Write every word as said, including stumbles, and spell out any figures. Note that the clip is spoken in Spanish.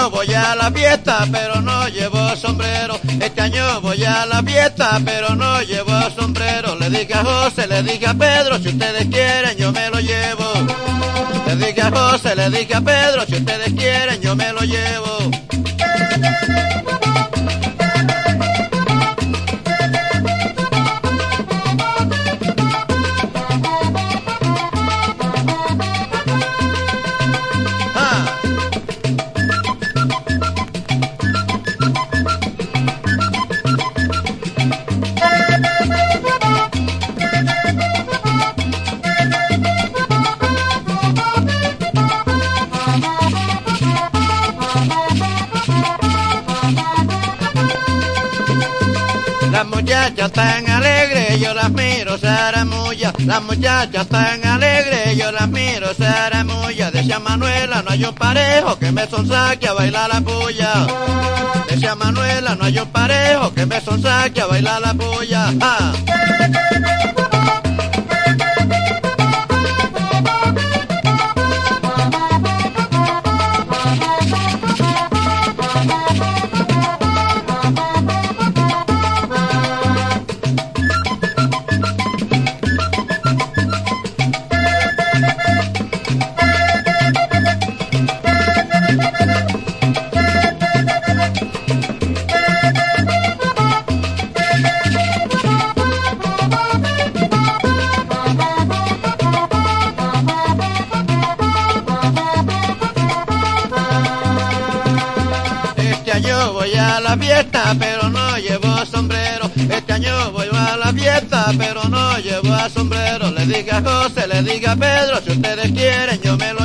año voy a la fiesta, pero no llevo sombrero. Este año voy a la fiesta, pero no llevo sombrero. Le dije a José, le dije a Pedro, si ustedes quieren yo me lo llevo. Le dije a José, le dije a Pedro, si ustedes quieren yo me lo llevo. Las muchachas tan alegres, yo las miro, Saramulla. Las muchachas tan alegres, yo las miro, Saramulla. Decía Manuela, no hay un parejo que me sonsaque a bailar la puya. Decía Manuela, no hay un parejo que me sonsaque a bailar la puya. ¡Ah! Este año voy a la fiesta, pero no llevo sombrero. Este año voy a la fiesta, pero no llevo sombrero. Le dije a José, le dije a Pedro, si ustedes quieren yo me lo